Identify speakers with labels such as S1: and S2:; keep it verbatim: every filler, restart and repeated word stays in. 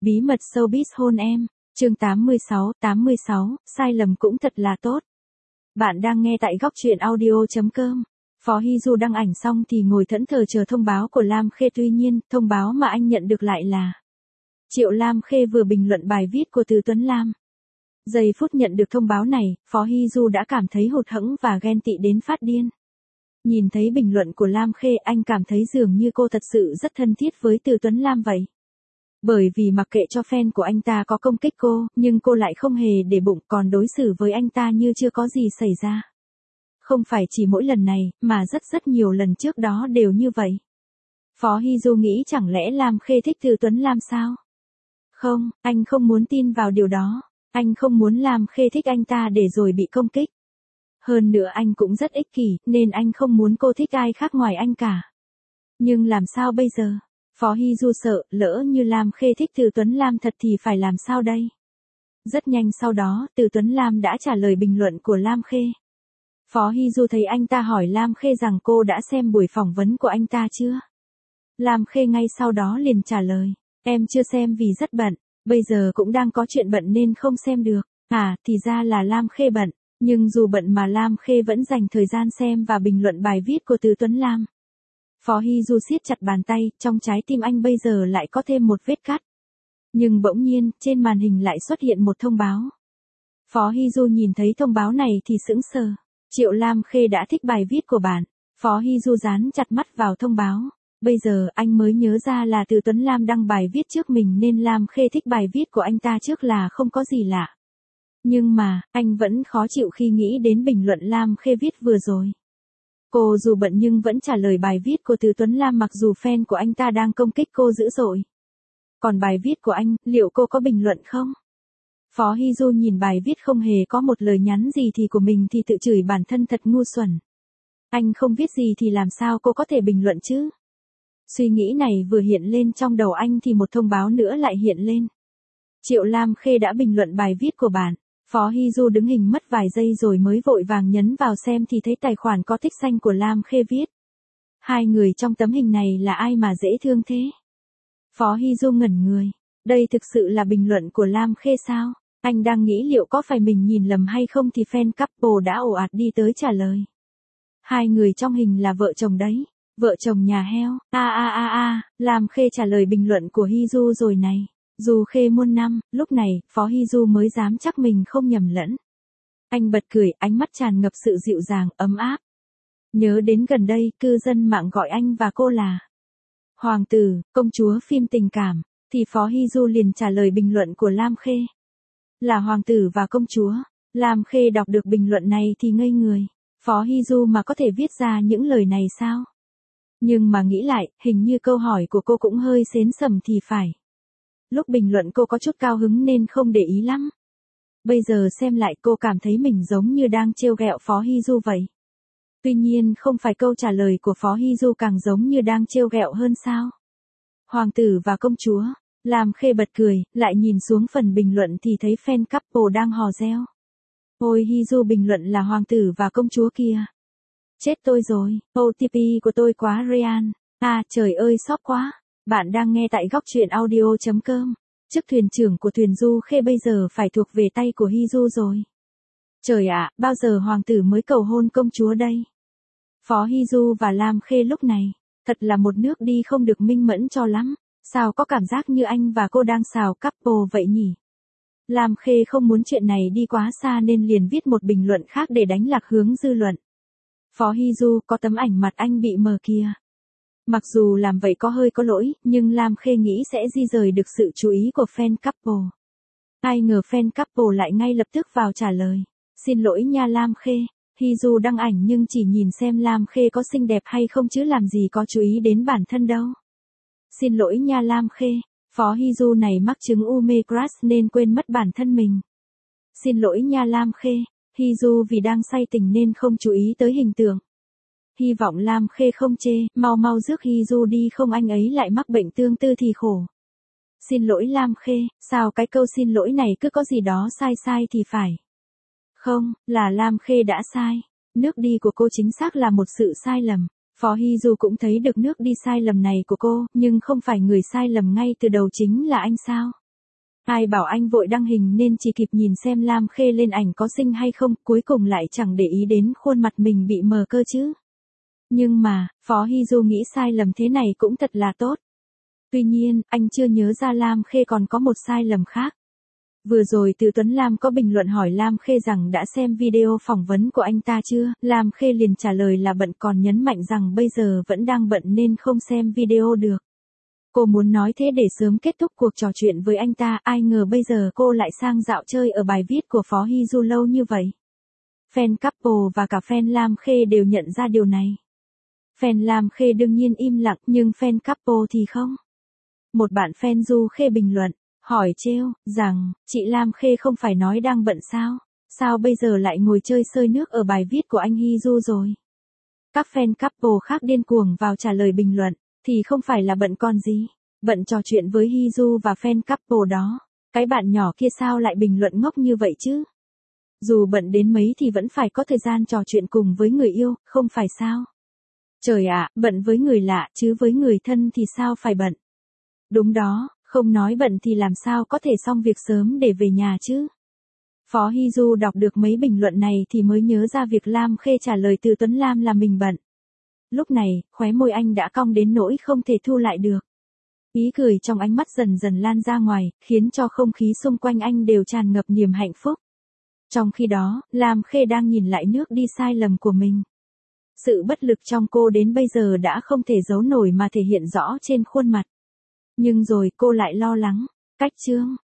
S1: Bí mật showbiz hôn em, chương tám mươi sáu, tám mươi sáu, sai lầm cũng thật là tốt. Bạn đang nghe tại góc truyện audio chấm com. Phó Hy Du đăng ảnh xong thì ngồi thẫn thờ chờ thông báo của Lam Khê, tuy nhiên, thông báo mà anh nhận được lại là Triệu Lam Khê vừa bình luận bài viết của Từ Tuấn Lam. Giây phút nhận được thông báo này, Phó Hy Du đã cảm thấy hụt hẫng và ghen tị đến phát điên. Nhìn thấy bình luận của Lam Khê, anh cảm thấy dường như cô thật sự rất thân thiết với Từ Tuấn Lam vậy. Bởi vì mặc kệ cho fan của anh ta có công kích cô, nhưng cô lại không hề để bụng, còn đối xử với anh ta như chưa có gì xảy ra. Không phải chỉ mỗi lần này, mà rất rất nhiều lần trước đó đều như vậy. Phó Hy Du nghĩ chẳng lẽ Lam Khê thích Từ Tuấn Lam sao? Không, anh không muốn tin vào điều đó. Anh không muốn Lam Khê thích anh ta để rồi bị công kích. Hơn nữa anh cũng rất ích kỷ, nên anh không muốn cô thích ai khác ngoài anh cả. Nhưng làm sao bây giờ? Phó Hy Du sợ, lỡ như Lam Khê thích Từ Tuấn Lam thật thì phải làm sao đây? Rất nhanh sau đó, Từ Tuấn Lam đã trả lời bình luận của Lam Khê. Phó Hy Du thấy anh ta hỏi Lam Khê rằng cô đã xem buổi phỏng vấn của anh ta chưa? Lam Khê ngay sau đó liền trả lời, em chưa xem vì rất bận, bây giờ cũng đang có chuyện bận nên không xem được. À, thì ra là Lam Khê bận, nhưng dù bận mà Lam Khê vẫn dành thời gian xem và bình luận bài viết của Từ Tuấn Lam. Phó Hy Du siết chặt bàn tay, trong trái tim anh bây giờ lại có thêm một vết cắt. Nhưng bỗng nhiên, trên màn hình lại xuất hiện một thông báo. Phó Hy Du nhìn thấy thông báo này thì sững sờ. Triệu Lam Khê đã thích bài viết của bạn. Phó Hy Du dán chặt mắt vào thông báo. Bây giờ anh mới nhớ ra là Từ Tuấn Lam đăng bài viết trước mình nên Lam Khê thích bài viết của anh ta trước là không có gì lạ. Nhưng mà, anh vẫn khó chịu khi nghĩ đến bình luận Lam Khê viết vừa rồi. Cô dù bận nhưng vẫn trả lời bài viết của Từ Tuấn Lam mặc dù fan của anh ta đang công kích cô dữ dội. Còn bài viết của anh, liệu cô có bình luận không? Phó Hy Du nhìn bài viết không hề có một lời nhắn gì thì của mình thì tự chửi bản thân thật ngu xuẩn. Anh không viết gì thì làm sao cô có thể bình luận chứ? Suy nghĩ này vừa hiện lên trong đầu anh thì một thông báo nữa lại hiện lên. Triệu Lam Khê đã bình luận bài viết của bạn. Phó Hy Du đứng hình mất vài giây rồi mới vội vàng nhấn vào xem thì thấy tài khoản có tích xanh của Lam Khê viết. Hai người trong tấm hình này là ai mà dễ thương thế? Phó Hy Du ngẩn người. Đây thực sự là bình luận của Lam Khê sao? Anh đang nghĩ liệu có phải mình nhìn lầm hay không thì fan couple đã ồ ạt đi tới trả lời. Hai người trong hình là vợ chồng đấy. Vợ chồng nhà heo. A a a a, Lam Khê trả lời bình luận của Hy Du rồi này. Dù Khê muôn năm, lúc này, Phó Hy Du mới dám chắc mình không nhầm lẫn. Anh bật cười, ánh mắt tràn ngập sự dịu dàng, ấm áp. Nhớ đến gần đây, cư dân mạng gọi anh và cô là hoàng tử, công chúa phim tình cảm, thì Phó Hy Du liền trả lời bình luận của Lam Khê. Là hoàng tử và công chúa. Lam Khê đọc được bình luận này thì ngây người. Phó Hy Du mà có thể viết ra những lời này sao? Nhưng mà nghĩ lại, hình như câu hỏi của cô cũng hơi xến sầm thì phải. Lúc bình luận cô có chút cao hứng nên không để ý lắm. Bây giờ xem lại cô cảm thấy mình giống như đang trêu ghẹo Phó Hy Du vậy. Tuy nhiên không phải câu trả lời của Phó Hy Du càng giống như đang trêu ghẹo hơn sao? Hoàng tử và công chúa. Lam Khê bật cười, lại nhìn xuống phần bình luận thì thấy fan couple đang hò reo. Ôi Hy Du bình luận là hoàng tử và công chúa kìa. Chết tôi rồi, ô tê pê của tôi quá real. À trời ơi sót quá. Bạn đang nghe tại góc truyện audio chấm com. Chức thuyền trưởng của thuyền Du Khê bây giờ phải thuộc về tay của Hy Du rồi. Trời ạ, bao giờ hoàng tử mới cầu hôn công chúa đây? Phó Hy Du và Lam Khê lúc này, thật là một nước đi không được minh mẫn cho lắm. Sao có cảm giác như anh và cô đang xào couple vậy nhỉ? Lam Khê không muốn chuyện này đi quá xa nên liền viết một bình luận khác để đánh lạc hướng dư luận. Phó Hy Du, có tấm ảnh mặt anh bị mờ kìa. Mặc dù làm vậy có hơi có lỗi, nhưng Lam Khê nghĩ sẽ di rời được sự chú ý của fan couple. Ai ngờ fan couple lại ngay lập tức vào trả lời. Xin lỗi nha Lam Khê, Hy Du đăng ảnh nhưng chỉ nhìn xem Lam Khê có xinh đẹp hay không chứ làm gì có chú ý đến bản thân đâu. Xin lỗi nha Lam Khê, Phó Hy Du này mắc chứng u mê crush nên quên mất bản thân mình. Xin lỗi nha Lam Khê, Hy Du vì đang say tình nên không chú ý tới hình tượng. Hy vọng Lam Khê không chê, mau mau rước Hy Du đi không anh ấy lại mắc bệnh tương tư thì khổ. Xin lỗi Lam Khê, sao cái câu xin lỗi này cứ có gì đó sai sai thì phải. Không, là Lam Khê đã sai. Nước đi của cô chính xác là một sự sai lầm. Phó Hy Du cũng thấy được nước đi sai lầm này của cô, nhưng không phải người sai lầm ngay từ đầu chính là anh sao? Ai bảo anh vội đăng hình nên chỉ kịp nhìn xem Lam Khê lên ảnh có xinh hay không, cuối cùng lại chẳng để ý đến khuôn mặt mình bị mờ cơ chứ. Nhưng mà, Phó Hy Du nghĩ sai lầm thế này cũng thật là tốt. Tuy nhiên, anh chưa nhớ ra Lam Khê còn có một sai lầm khác. Vừa rồi Từ Tuấn Lam có bình luận hỏi Lam Khê rằng đã xem video phỏng vấn của anh ta chưa, Lam Khê liền trả lời là bận, còn nhấn mạnh rằng bây giờ vẫn đang bận nên không xem video được. Cô muốn nói thế để sớm kết thúc cuộc trò chuyện với anh ta, ai ngờ bây giờ cô lại sang dạo chơi ở bài viết của Phó Hy Du lâu như vậy. Fan couple và cả fan Lam Khê đều nhận ra điều này. Fan Lam Khê đương nhiên im lặng, nhưng fan couple thì không. Một bạn fan Du Khê bình luận, hỏi trêu, rằng, chị Lam Khê không phải nói đang bận sao? Sao bây giờ lại ngồi chơi sơi nước ở bài viết của anh Hy Du rồi? Các fan couple khác điên cuồng vào trả lời bình luận, thì không phải là bận còn gì, bận trò chuyện với Hy Du và fan couple đó. Cái bạn nhỏ kia sao lại bình luận ngốc như vậy chứ? Dù bận đến mấy thì vẫn phải có thời gian trò chuyện cùng với người yêu, không phải sao? Trời ạ, bận với người lạ chứ với người thân thì sao phải bận? Đúng đó, không nói bận thì làm sao có thể xong việc sớm để về nhà chứ? Phó Hy Du đọc được mấy bình luận này thì mới nhớ ra việc Lam Khê trả lời Từ Tuấn Lam là mình bận. Lúc này, khóe môi anh đã cong đến nỗi không thể thu lại được. Ý cười trong ánh mắt dần dần lan ra ngoài, khiến cho không khí xung quanh anh đều tràn ngập niềm hạnh phúc. Trong khi đó, Lam Khê đang nhìn lại nước đi sai lầm của mình. Sự bất lực trong cô đến bây giờ đã không thể giấu nổi mà thể hiện rõ trên khuôn mặt. Nhưng rồi cô lại lo lắng. Cách chương